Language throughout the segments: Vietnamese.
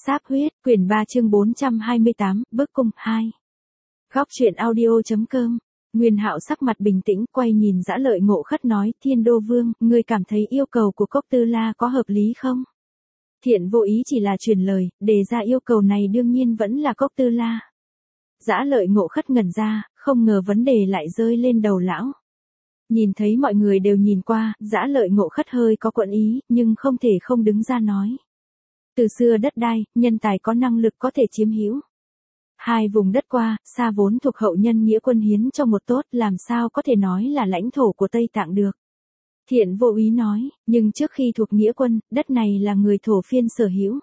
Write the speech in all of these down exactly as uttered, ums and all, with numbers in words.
Sáp huyết, quyển ba chương bốn trăm hai mươi tám, bức cung, hai. Góc truyện audio.com. Nguyên Hạo sắc mặt bình tĩnh, quay nhìn Dã Lợi Ngộ Khất nói, Thiên Đô Vương, ngươi cảm thấy yêu cầu của Cốc Tư La có hợp lý không? Thiện vô ý chỉ là truyền lời, đề ra yêu cầu này đương nhiên vẫn là Cốc Tư La. Dã Lợi Ngộ Khất ngẩn ra, không ngờ vấn đề lại rơi lên đầu lão. Nhìn thấy mọi người đều nhìn qua, Dã Lợi Ngộ Khất hơi có quẫn ý, nhưng không thể không đứng ra nói. Từ xưa đất đai, nhân tài có năng lực có thể chiếm hữu. Hai vùng đất qua, xa vốn thuộc hậu nhân nghĩa quân hiến cho một tốt, làm sao có thể nói là lãnh thổ của Tây Tạng được. Thiện vô ý nói, nhưng trước khi thuộc nghĩa quân, đất này là người thổ phiên sở hữu.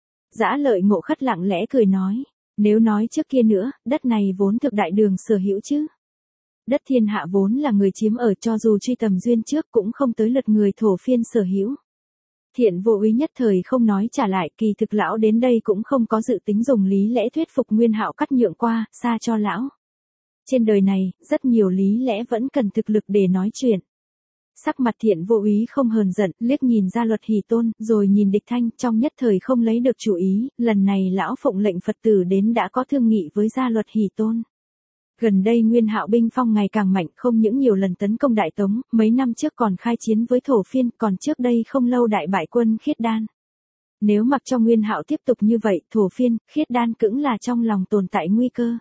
Dã Lợi Ngộ Khất lặng lẽ cười nói, nếu nói trước kia nữa, đất này vốn thực đại đường sở hữu chứ. Đất thiên hạ vốn là người chiếm ở, cho dù truy tầm duyên trước cũng không tới lượt người thổ phiên sở hữu. Thiện vô ý nhất thời không nói trả lại, kỳ thực lão đến đây cũng không có dự tính dùng lý lẽ thuyết phục Nguyên Hạo cắt nhượng qua, xa cho lão. Trên đời này, rất nhiều lý lẽ vẫn cần thực lực để nói chuyện. Sắc mặt Thiện vô ý không hờn giận, liếc nhìn Gia Luật Hỷ Tôn, rồi nhìn Địch Thanh, trong nhất thời không lấy được chủ ý, lần này lão phụng lệnh Phật tử đến đã có thương nghị với Gia Luật Hỷ Tôn. Gần đây Nguyên Hạo binh phong ngày càng mạnh, không những nhiều lần tấn công Đại Tống, mấy năm trước còn khai chiến với thổ phiên, còn trước đây không lâu đại bại quân Khiết Đan. Nếu mặc cho Nguyên Hạo tiếp tục như vậy, thổ phiên, Khiết Đan cũng là trong lòng tồn tại nguy cơ.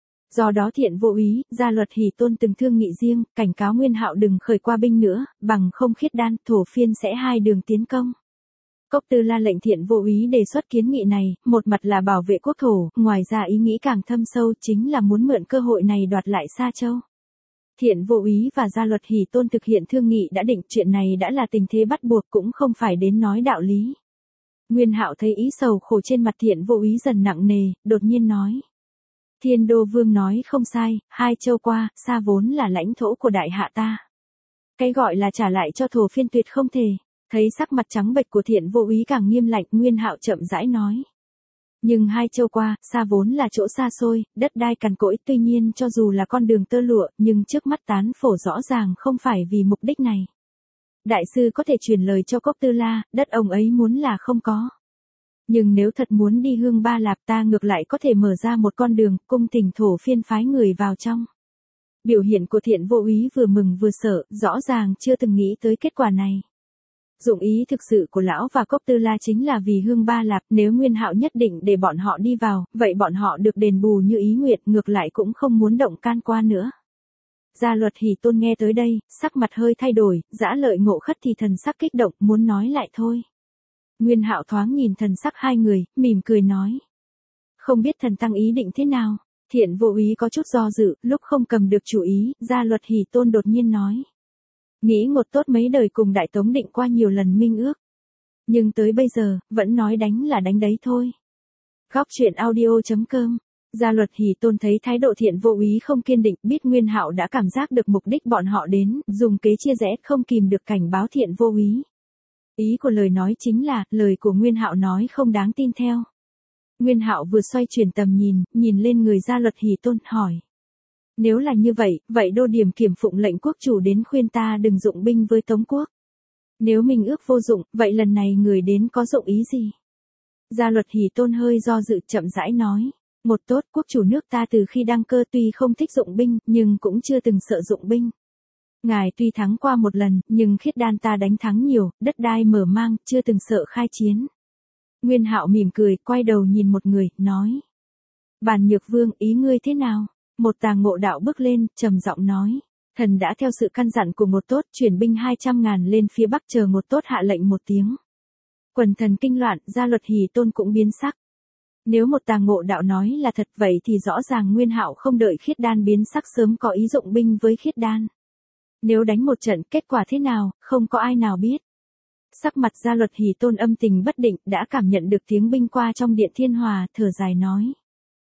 Do đó Thiện vô ý, Gia Luật Hỷ Tôn từng thương nghị riêng, cảnh cáo Nguyên Hạo đừng khởi qua binh nữa, bằng không Khiết Đan, thổ phiên sẽ hai đường tiến công. Cốc Tư La lệnh Thiện vô ý đề xuất kiến nghị này, một mặt là bảo vệ quốc thổ, ngoài ra ý nghĩ càng thâm sâu chính là muốn mượn cơ hội này đoạt lại Sa Châu. Thiện vô ý và Gia Luật Hỷ Tôn thực hiện thương nghị đã định, chuyện này đã là tình thế bắt buộc cũng không phải đến nói đạo lý. Nguyên Hạo thấy ý sầu khổ trên mặt Thiện vô ý dần nặng nề, đột nhiên nói. Thiên Đô Vương nói không sai, hai châu qua, Sa vốn là lãnh thổ của đại hạ ta. Cái gọi là trả lại cho thổ phiên tuyệt không thể. Thấy sắc mặt trắng bệch của Thiện vô ý càng nghiêm lạnh, Nguyên Hạo chậm rãi nói. Nhưng hai châu qua, Sa vốn là chỗ xa xôi, đất đai cằn cỗi, tuy nhiên cho dù là con đường tơ lụa, nhưng trước mắt tán phổ rõ ràng không phải vì mục đích này. Đại sư có thể truyền lời cho Cốc Tư La, đất ông ấy muốn là không có. Nhưng nếu thật muốn đi Hương Ba Lạp, ta ngược lại có thể mở ra một con đường, cung thỉnh thổ phiên phái người vào trong. Biểu hiện của Thiện vô ý vừa mừng vừa sợ, rõ ràng chưa từng nghĩ tới kết quả này. Dụng ý thực sự của lão và Cốc Tư La chính là vì Hương Ba Lạp, nếu Nguyên Hạo nhất định để bọn họ đi vào, vậy bọn họ được đền bù như ý nguyện, ngược lại cũng không muốn động can qua nữa. Gia Luật Hỷ Tôn nghe tới đây, sắc mặt hơi thay đổi, Dã Lợi Ngộ Khất thì thần sắc kích động, muốn nói lại thôi. Nguyên Hạo thoáng nhìn thần sắc hai người, mỉm cười nói. Không biết thần tăng ý định thế nào? Thiện vô ý có chút do dự, lúc không cầm được chủ ý, Gia Luật Hỷ Tôn đột nhiên nói. Nghĩ ngột tốt mấy đời cùng Đại Tống định qua nhiều lần minh ước. Nhưng tới bây giờ, vẫn nói đánh là đánh đấy thôi. Góc truyện audio.com. Gia Luật Hỷ Tôn thấy thái độ Thiện vô ý không kiên định, biết Nguyên Hạo đã cảm giác được mục đích bọn họ đến, dùng kế chia rẽ không kìm được cảnh báo Thiện vô ý. Ý của lời nói chính là, lời của Nguyên Hạo nói không đáng tin theo. Nguyên Hạo vừa xoay chuyển tầm nhìn, nhìn lên người Gia Luật Hỷ Tôn, hỏi. Nếu là như vậy, vậy đô điểm kiểm phụng lệnh quốc chủ đến khuyên ta đừng dụng binh với Tống quốc. Nếu mình ước vô dụng, vậy lần này người đến có dụng ý gì? Gia Luật Hỷ Tôn hơi do dự chậm rãi nói. Một tốt, quốc chủ nước ta từ khi đăng cơ tuy không thích dụng binh, nhưng cũng chưa từng sợ dụng binh. Ngài tuy thắng qua một lần, nhưng Khiết Đan ta đánh thắng nhiều, đất đai mở mang, chưa từng sợ khai chiến. Nguyên Hạo mỉm cười, quay đầu nhìn một người, nói. Bàn Nhược Vương, ý ngươi thế nào? Một Tà Ngộ Đạo bước lên, trầm giọng nói. Thần đã theo sự căn dặn của một tốt, chuyển binh hai trăm ngàn lên phía bắc, chờ một tốt hạ lệnh một tiếng. Quần thần kinh loạn, Gia Luật Hỷ Tôn cũng biến sắc. Nếu một Tà Ngộ Đạo nói là thật, vậy thì rõ ràng Nguyên Hạo không đợi Khiết Đan biến sắc sớm có ý dụng binh với Khiết Đan. Nếu đánh một trận, kết quả thế nào, không có ai nào biết. Sắc mặt Gia Luật Hỷ Tôn âm tình bất định, đã cảm nhận được tiếng binh qua trong điện Thiên Hòa, thở dài nói.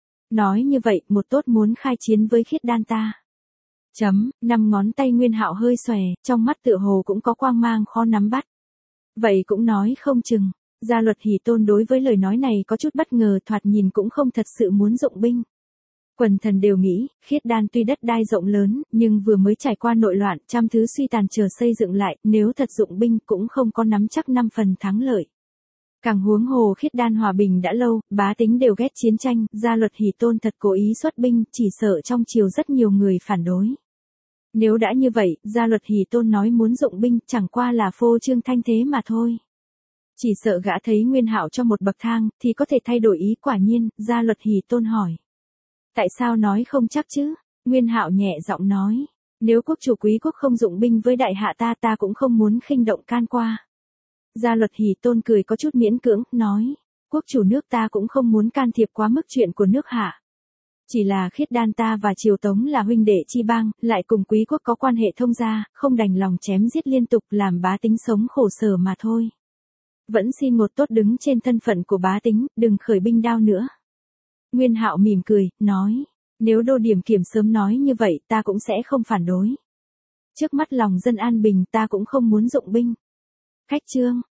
Nói như vậy, một tốt muốn khai chiến với Khiết Đan ta. Chấm, năm ngón tay Nguyên Hạo hơi xòe, trong mắt tựa hồ cũng có quang mang khó nắm bắt. Vậy cũng nói không chừng. Gia Luật Hỷ Tôn đối với lời nói này có chút bất ngờ, thoạt nhìn cũng không thật sự muốn dụng binh. Quần thần đều nghĩ, Khiết Đan tuy đất đai rộng lớn, nhưng vừa mới trải qua nội loạn, trăm thứ suy tàn chờ xây dựng lại, nếu thật dụng binh cũng không có nắm chắc năm phần thắng lợi. Càng huống hồ Khiết Đan hòa bình đã lâu, bá tính đều ghét chiến tranh, Gia Luật Hỷ Tôn thật cố ý xuất binh, chỉ sợ trong triều rất nhiều người phản đối. Nếu đã như vậy, Gia Luật Hỷ Tôn nói muốn dụng binh, chẳng qua là phô trương thanh thế mà thôi. Chỉ sợ gã thấy Nguyên Hạo cho một bậc thang, thì có thể thay đổi ý. Quả nhiên, Gia Luật Hỷ Tôn hỏi. Tại sao nói không chắc chứ? Nguyên Hạo nhẹ giọng nói. Nếu quốc chủ quý quốc không dụng binh với đại hạ ta ta cũng không muốn khinh động can qua. Gia Luật Hỷ Tôn cười có chút miễn cưỡng, nói. Quốc chủ nước ta cũng không muốn can thiệp quá mức chuyện của nước hạ. Chỉ là Khiết Đan ta và Triều Tống là huynh đệ chi bang, lại cùng quý quốc có quan hệ thông gia, không đành lòng chém giết liên tục làm bá tính sống khổ sở mà thôi. Vẫn xin một tốt đứng trên thân phận của bá tính, đừng khởi binh đao nữa. Nguyên Hạo mỉm cười, nói. Nếu Đô Điểm Kiểm sớm nói như vậy ta cũng sẽ không phản đối. Trước mắt lòng dân an bình ta cũng không muốn dụng binh. Khách chương.